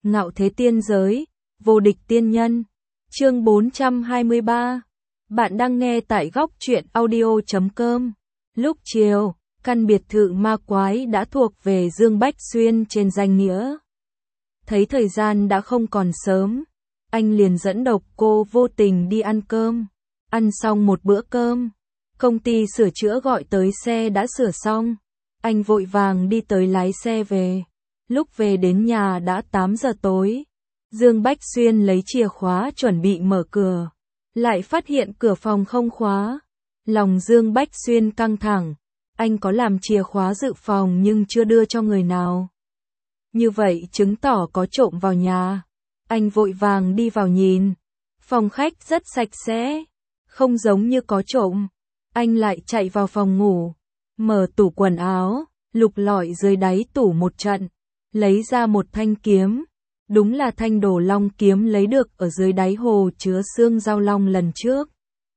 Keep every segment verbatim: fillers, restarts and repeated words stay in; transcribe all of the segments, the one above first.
Ngạo thế tiên giới, vô địch tiên nhân. Chương bốn trăm hai mươi ba. Bạn đang nghe tại góc truyện audio chấm com. Lúc chiều, căn biệt thự ma quái đã thuộc về Dương Bách Xuyên trên danh nghĩa. Thấy thời gian đã không còn sớm, anh liền dẫn Độc Cô Vô Tình đi ăn cơm. Ăn xong một bữa cơm, công ty sửa chữa gọi tới xe đã sửa xong. Anh vội vàng đi tới lái xe về. Lúc về đến nhà đã tám giờ tối. Dương Bách Xuyên lấy chìa khóa chuẩn bị mở cửa, lại phát hiện cửa phòng không khóa. Lòng Dương Bách Xuyên căng thẳng, anh có làm chìa khóa dự phòng nhưng chưa đưa cho người nào. Như vậy chứng tỏ có trộm vào nhà. Anh vội vàng đi vào nhìn. Phòng khách rất sạch sẽ, không giống như có trộm. Anh lại chạy vào phòng ngủ, mở tủ quần áo, lục lọi dưới đáy tủ một trận, lấy ra một thanh kiếm. Đúng là thanh Đồ Long kiếm lấy được ở dưới đáy hồ chứa xương Dao Long lần trước.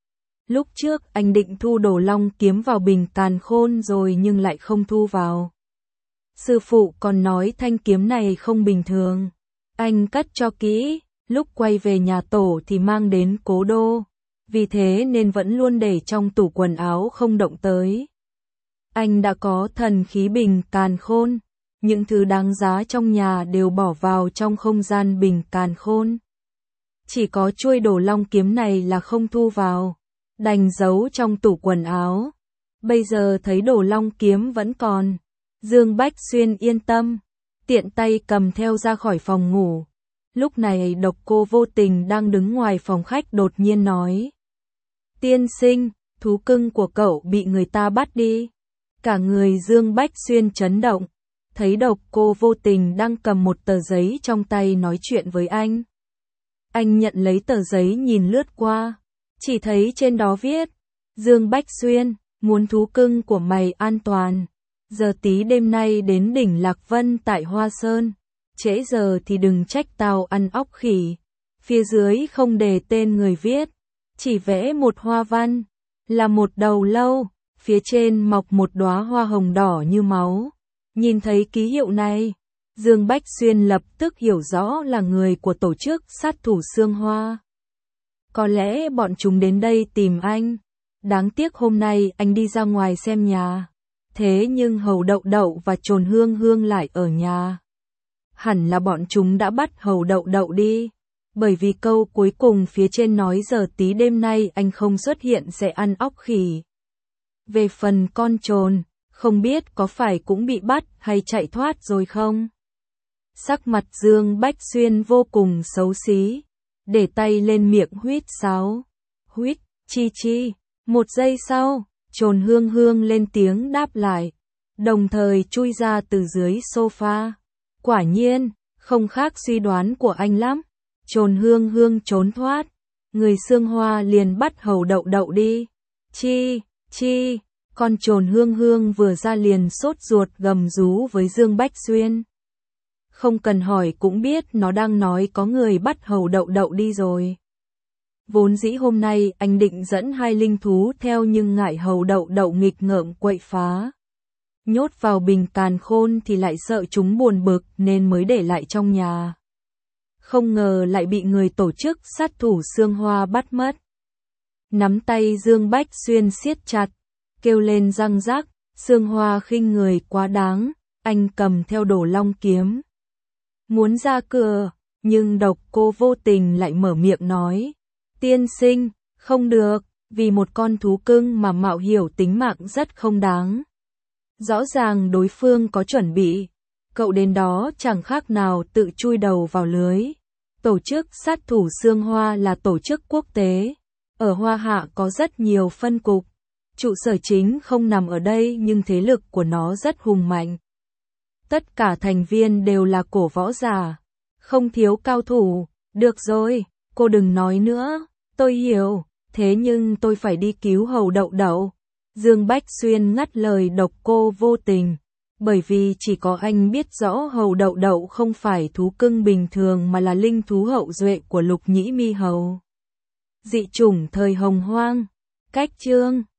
Lúc trước anh định thu Đồ Long kiếm vào bình càn khôn rồi nhưng lại không thu vào. Sư phụ còn nói thanh kiếm này không bình thường. Anh cất cho kỹ, lúc quay về nhà tổ thì mang đến cố đô. Vì thế nên vẫn luôn để trong tủ quần áo không động tới. Anh đã có thần khí bình càn khôn. Những thứ đáng giá trong nhà đều bỏ vào trong không gian bình càn khôn. Chỉ có chuôi Đồ Long kiếm này là không thu vào, đành giấu trong tủ quần áo. Bây giờ thấy Đồ Long kiếm vẫn còn, Dương Bách Xuyên yên tâm, tiện tay cầm theo ra khỏi phòng ngủ. Lúc này Độc Cô Vô Tình đang đứng ngoài phòng khách đột nhiên nói: "Tiên sinh, thú cưng của cậu bị người ta bắt đi." Cả người Dương Bách Xuyên chấn động. Thấy Độc Cô Vô Tình đang cầm một tờ giấy trong tay nói chuyện với anh. Anh nhận lấy tờ giấy nhìn lướt qua, chỉ thấy trên đó viết: "Dương Bách Xuyên, muốn thú cưng của mày an toàn, giờ tí đêm nay đến đỉnh Lạc Vân tại Hoa Sơn, trễ giờ thì đừng trách tao ăn óc khỉ." Phía dưới không đề tên người viết, chỉ vẽ một hoa văn, là một đầu lâu, phía trên mọc một đóa hoa hồng đỏ như máu. Nhìn thấy ký hiệu này, Dương Bách Xuyên lập tức hiểu rõ là người của tổ chức sát thủ Sương Hoa. Có lẽ bọn chúng đến đây tìm anh. Đáng tiếc hôm nay anh đi ra ngoài xem nhà. Thế nhưng Hầu Đậu Đậu và Trồn Hương Hương lại ở nhà. Hẳn là bọn chúng đã bắt Hầu Đậu Đậu đi. Bởi vì câu cuối cùng phía trên nói giờ tí đêm nay anh không xuất hiện sẽ ăn óc khỉ. Về phần con trồn, không biết có phải cũng bị bắt hay chạy thoát rồi không? Sắc mặt Dương Bách Xuyên vô cùng xấu xí, để tay lên miệng huýt sáo. Huýt, chi chi. Một giây sau, Trồn Hương Hương lên tiếng đáp lại, đồng thời chui ra từ dưới sofa. Quả nhiên, không khác suy đoán của anh lắm. Trồn Hương Hương trốn thoát, người Sương Hoa liền bắt Hầu Đậu Đậu đi. Chi, chi. Con Trồn Hương Hương vừa ra liền sốt ruột gầm rú với Dương Bách Xuyên. Không cần hỏi cũng biết nó đang nói có người bắt Hầu Đậu Đậu đi rồi. Vốn dĩ hôm nay anh định dẫn hai linh thú theo nhưng ngại Hầu Đậu Đậu nghịch ngợm quậy phá. Nhốt vào bình càn khôn thì lại sợ chúng buồn bực nên mới để lại trong nhà. Không ngờ lại bị người tổ chức sát thủ Sương Hoa bắt mất. Nắm tay Dương Bách Xuyên siết chặt, kêu lên răng rắc, Sương Hoa khinh người quá đáng, anh cầm theo Đồ Long kiếm. Muốn ra cửa, nhưng Độc Cô Vô Tình lại mở miệng nói: "Tiên sinh, không được, vì một con thú cưng mà mạo hiểm tính mạng rất không đáng. Rõ ràng đối phương có chuẩn bị, cậu đến đó chẳng khác nào tự chui đầu vào lưới." Tổ chức sát thủ Sương Hoa là tổ chức quốc tế, ở Hoa Hạ có rất nhiều phân cục. Trụ sở chính không nằm ở đây nhưng thế lực của nó rất hùng mạnh. Tất cả thành viên đều là cổ võ giả, không thiếu cao thủ. Được rồi, cô đừng nói nữa, tôi hiểu, thế nhưng tôi phải đi cứu Hầu Đậu Đậu. Dương Bách Xuyên ngắt lời Độc Cô Vô Tình, bởi vì chỉ có anh biết rõ Hầu Đậu Đậu không phải thú cưng bình thường mà là linh thú hậu duệ của Lục Nhĩ Mi Hầu. Dị chủng thời Hồng Hoang. Cách chương